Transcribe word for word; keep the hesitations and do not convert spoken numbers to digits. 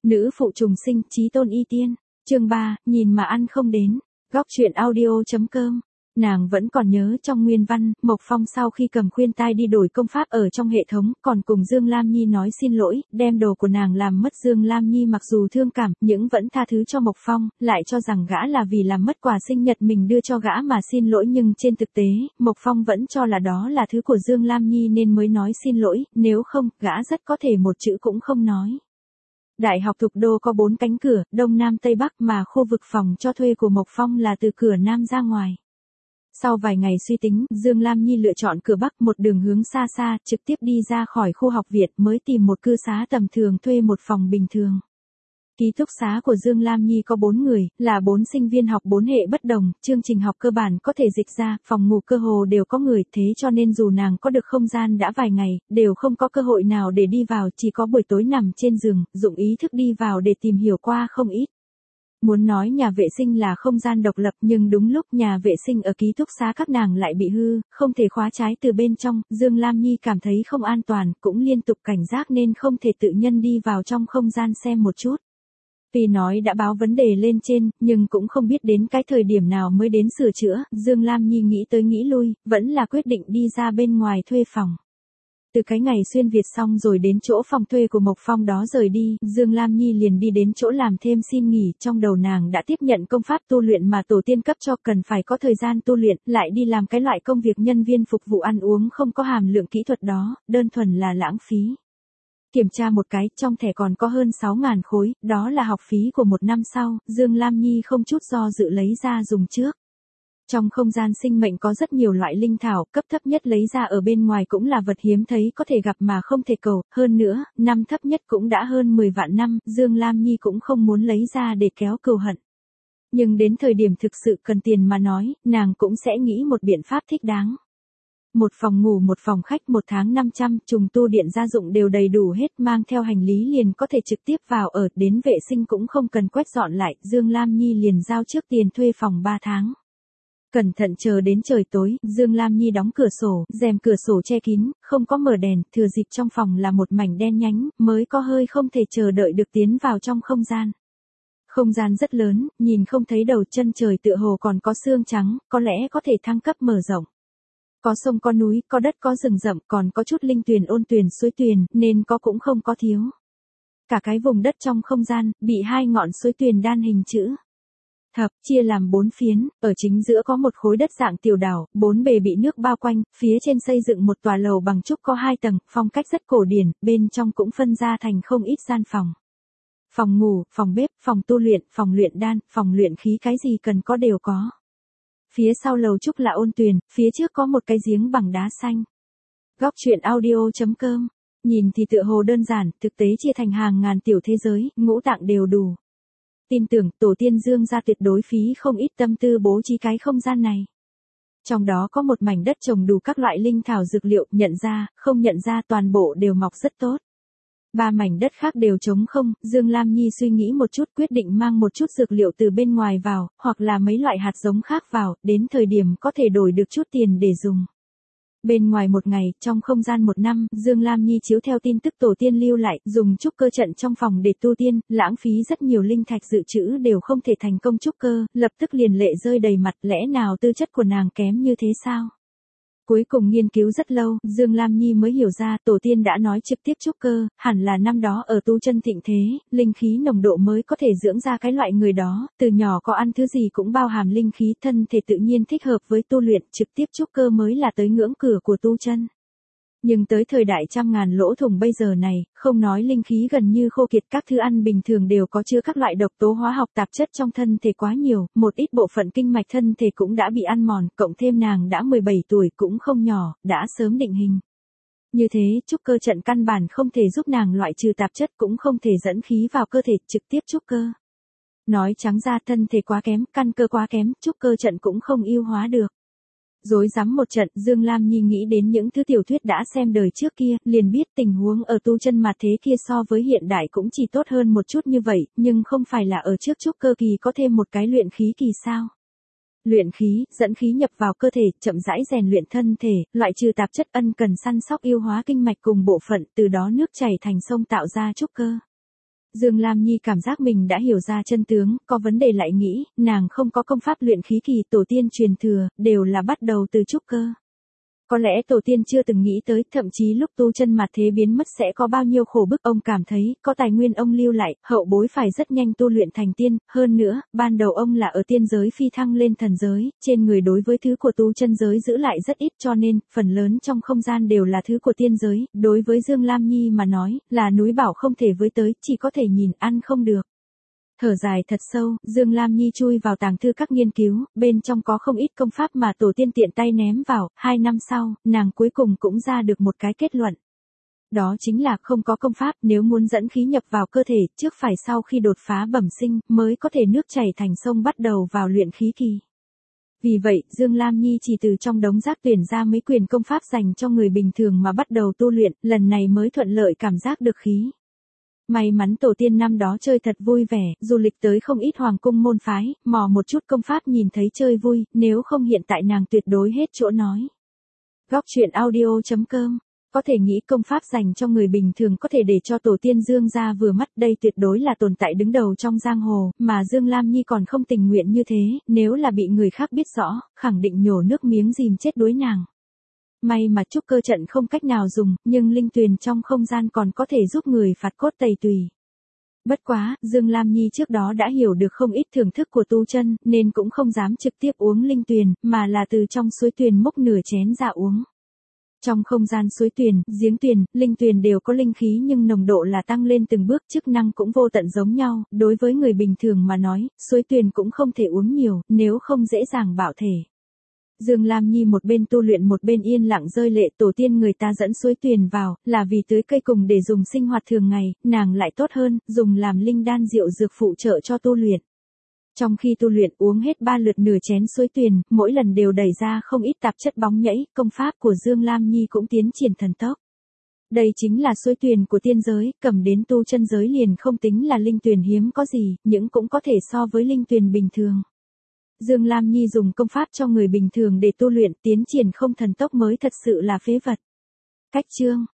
Nữ phụ trùng sinh, chí tôn y tiên. Chương ba, nhìn mà ăn không đến. Góc truyện audio.com. Nàng vẫn còn nhớ trong nguyên văn, Mộc Phong sau khi cầm khuyên tai đi đổi công pháp ở trong hệ thống, còn cùng Dương Lam Nhi nói xin lỗi, đem đồ của nàng làm mất. Dương Lam Nhi mặc dù thương cảm, nhưng vẫn tha thứ cho Mộc Phong, lại cho rằng gã là vì làm mất quà sinh nhật mình đưa cho gã mà xin lỗi, nhưng trên thực tế, Mộc Phong vẫn cho là đó là thứ của Dương Lam Nhi nên mới nói xin lỗi, nếu không, gã rất có thể một chữ cũng không nói. Đại học Thục Đô có bốn cánh cửa, Đông Nam Tây Bắc, mà khu vực phòng cho thuê của Mộc Phong là từ cửa Nam ra ngoài. Sau vài ngày suy tính, Dương Lam Nhi lựa chọn cửa Bắc, một đường hướng xa xa, trực tiếp đi ra khỏi khu học viện, mới tìm một cư xá tầm thường thuê một phòng bình thường. Ký túc xá của Dương Lam Nhi có bốn người, là bốn sinh viên học bốn hệ bất đồng, chương trình học cơ bản có thể dịch ra, phòng ngủ cơ hồ đều có người, thế cho nên dù nàng có được không gian đã vài ngày, đều không có cơ hội nào để đi vào, chỉ có buổi tối nằm trên giường, dụng ý thức đi vào để tìm hiểu qua không ít. Muốn nói nhà vệ sinh là không gian độc lập, nhưng đúng lúc nhà vệ sinh ở ký túc xá các nàng lại bị hư, không thể khóa trái từ bên trong, Dương Lam Nhi cảm thấy không an toàn, cũng liên tục cảnh giác nên không thể tự nhân đi vào trong không gian xem một chút. Tuy nói đã báo vấn đề lên trên, nhưng cũng không biết đến cái thời điểm nào mới đến sửa chữa, Dương Lam Nhi nghĩ tới nghĩ lui, vẫn là quyết định đi ra bên ngoài thuê phòng. Từ cái ngày xuyên Việt xong rồi đến chỗ phòng thuê của Mộc Phong đó rời đi, Dương Lam Nhi liền đi đến chỗ làm thêm xin nghỉ, trong đầu nàng đã tiếp nhận công pháp tu luyện mà tổ tiên cấp cho, cần phải có thời gian tu luyện, lại đi làm cái loại công việc nhân viên phục vụ ăn uống không có hàm lượng kỹ thuật đó, đơn thuần là lãng phí. Kiểm tra một cái, trong thẻ còn có hơn sáu ngàn khối, đó là học phí của một năm sau, Dương Lam Nhi không chút do dự lấy ra dùng trước. Trong không gian sinh mệnh có rất nhiều loại linh thảo, cấp thấp nhất lấy ra ở bên ngoài cũng là vật hiếm thấy có thể gặp mà không thể cầu, hơn nữa, năm thấp nhất cũng đã hơn mười vạn năm, Dương Lam Nhi cũng không muốn lấy ra để kéo cừu hận. Nhưng đến thời điểm thực sự cần tiền mà nói, nàng cũng sẽ nghĩ một biện pháp thích đáng. Một phòng ngủ một phòng khách một tháng năm trăm, trùng tu điện gia dụng đều đầy đủ hết, mang theo hành lý liền có thể trực tiếp vào ở, đến vệ sinh cũng không cần quét dọn lại, Dương Lam Nhi liền giao trước tiền thuê phòng ba tháng. Cẩn thận chờ đến trời tối, Dương Lam Nhi đóng cửa sổ, rèm cửa sổ che kín, không có mở đèn, thừa dịp trong phòng là một mảnh đen nhánh, mới có hơi không thể chờ đợi được tiến vào trong không gian. Không gian rất lớn, nhìn không thấy đầu chân trời, tựa hồ còn có xương trắng, có lẽ có thể thăng cấp mở rộng. Có sông có núi, có đất có rừng rậm, còn có chút linh tuyền ôn tuyền suối tuyền, nên có cũng không có thiếu. Cả cái vùng đất trong không gian, bị hai ngọn suối tuyền đan hình chữ thập, chia làm bốn phiến, ở chính giữa có một khối đất dạng tiểu đảo, bốn bề bị nước bao quanh, phía trên xây dựng một tòa lầu bằng trúc có hai tầng, phong cách rất cổ điển, bên trong cũng phân ra thành không ít gian phòng. Phòng ngủ, phòng bếp, phòng tu luyện, phòng luyện đan, phòng luyện khí, cái gì cần có đều có. Phía sau lầu trúc là ôn tuyền, phía trước có một cái giếng bằng đá xanh. Góc truyện audio.com. Nhìn thì tựa hồ đơn giản, thực tế chia thành hàng ngàn tiểu thế giới, ngũ tạng đều đủ. Tin tưởng tổ tiên Dương gia tuyệt đối phí không ít tâm tư bố trí cái không gian này. Trong đó có một mảnh đất trồng đủ các loại linh thảo dược liệu, nhận ra, không nhận ra toàn bộ đều mọc rất tốt. Ba mảnh đất khác đều trống không, Dương Lam Nhi suy nghĩ một chút quyết định mang một chút dược liệu từ bên ngoài vào, hoặc là mấy loại hạt giống khác vào, đến thời điểm có thể đổi được chút tiền để dùng. Bên ngoài một ngày, trong không gian một năm, Dương Lam Nhi chiếu theo tin tức tổ tiên lưu lại, dùng trúc cơ trận trong phòng để tu tiên, lãng phí rất nhiều linh thạch dự trữ đều không thể thành công trúc cơ, lập tức liền lệ rơi đầy mặt, lẽ nào tư chất của nàng kém như thế sao? Cuối cùng nghiên cứu rất lâu, Dương Lam Nhi mới hiểu ra tổ tiên đã nói trực tiếp trúc cơ, hẳn là năm đó ở tu chân thịnh thế, linh khí nồng độ mới có thể dưỡng ra cái loại người đó, từ nhỏ có ăn thứ gì cũng bao hàm linh khí, thân thể tự nhiên thích hợp với tu luyện, trực tiếp trúc cơ mới là tới ngưỡng cửa của tu chân. Nhưng tới thời đại trăm ngàn lỗ thủng bây giờ này, không nói linh khí gần như khô kiệt, các thứ ăn bình thường đều có chứa các loại độc tố hóa học tạp chất trong thân thể quá nhiều, một ít bộ phận kinh mạch thân thể cũng đã bị ăn mòn, cộng thêm nàng đã mười bảy tuổi cũng không nhỏ, đã sớm định hình. Như thế, trúc cơ trận căn bản không thể giúp nàng loại trừ tạp chất, cũng không thể dẫn khí vào cơ thể, trực tiếp trúc cơ. Nói trắng ra, thân thể quá kém, căn cơ quá kém, trúc cơ trận cũng không yêu hóa được. Rối rắm một trận, Dương Lam Nhi nghĩ đến những thứ tiểu thuyết đã xem đời trước kia, liền biết tình huống ở tu chân mà thế kia so với hiện đại cũng chỉ tốt hơn một chút như vậy, nhưng không phải là ở trước trúc cơ kỳ có thêm một cái luyện khí kỳ sao? Luyện khí, dẫn khí nhập vào cơ thể, chậm rãi rèn luyện thân thể, loại trừ tạp chất, ân cần săn sóc yêu hóa kinh mạch cùng bộ phận, từ đó nước chảy thành sông tạo ra trúc cơ. Dương Lam Nhi cảm giác mình đã hiểu ra chân tướng, có vấn đề lại nghĩ, nàng không có công pháp luyện khí kỳ tổ tiên truyền thừa, đều là bắt đầu từ trúc cơ. Có lẽ tổ tiên chưa từng nghĩ tới, thậm chí lúc tu chân mà thế biến mất sẽ có bao nhiêu khổ bức. Ông cảm thấy, có tài nguyên ông lưu lại, hậu bối phải rất nhanh tu luyện thành tiên. Hơn nữa, ban đầu ông là ở tiên giới phi thăng lên thần giới, trên người đối với thứ của tu chân giới giữ lại rất ít, cho nên, phần lớn trong không gian đều là thứ của tiên giới. Đối với Dương Lam Nhi mà nói, là núi bảo không thể với tới, chỉ có thể nhìn ăn không được. Thở dài thật sâu, Dương Lam Nhi chui vào tàng thư các nghiên cứu, bên trong có không ít công pháp mà tổ tiên tiện tay ném vào, hai năm sau, nàng cuối cùng cũng ra được một cái kết luận. Đó chính là không có công pháp, nếu muốn dẫn khí nhập vào cơ thể, trước phải sau khi đột phá bẩm sinh, mới có thể nước chảy thành sông bắt đầu vào luyện khí kỳ. Vì vậy, Dương Lam Nhi chỉ từ trong đống rác tuyển ra mấy quyền công pháp dành cho người bình thường mà bắt đầu tu luyện, lần này mới thuận lợi cảm giác được khí. May mắn tổ tiên năm đó chơi thật vui vẻ, du lịch tới không ít hoàng cung môn phái, mò một chút công pháp nhìn thấy chơi vui, nếu không hiện tại nàng tuyệt đối hết chỗ nói. Góc truyện audio chấm com. Có thể nghĩ công pháp dành cho người bình thường có thể để cho tổ tiên Dương gia vừa mắt, đây tuyệt đối là tồn tại đứng đầu trong giang hồ, mà Dương Lam Nhi còn không tình nguyện như thế, nếu là bị người khác biết rõ, khẳng định nhổ nước miếng dìm chết đuối nàng. May mà trúc cơ trận không cách nào dùng, nhưng linh tuyền trong không gian còn có thể giúp người phạt cốt tẩy tùy. Bất quá, Dương Lam Nhi trước đó đã hiểu được không ít thưởng thức của tu chân, nên cũng không dám trực tiếp uống linh tuyền, mà là từ trong suối tuyền múc nửa chén ra uống. Trong không gian suối tuyền, giếng tuyền, linh tuyền đều có linh khí nhưng nồng độ là tăng lên từng bước, chức năng cũng vô tận giống nhau, đối với người bình thường mà nói, suối tuyền cũng không thể uống nhiều, nếu không dễ dàng bạo thể. Dương Lam Nhi một bên tu luyện một bên yên lặng rơi lệ, tổ tiên người ta dẫn suối tuyền vào, là vì tưới cây cùng để dùng sinh hoạt thường ngày, nàng lại tốt hơn, dùng làm linh đan rượu dược phụ trợ cho tu luyện. Trong khi tu luyện uống hết ba lượt nửa chén suối tuyền, mỗi lần đều đẩy ra không ít tạp chất bóng nhảy, công pháp của Dương Lam Nhi cũng tiến triển thần tốc. Đây chính là suối tuyền của tiên giới, cầm đến tu chân giới liền không tính là linh tuyền hiếm có gì, nhưng cũng có thể so với linh tuyền bình thường. Dương Lam Nhi dùng công pháp cho người bình thường để tu luyện, tiến triển không thần tốc mới thật sự là phế vật. Cách chương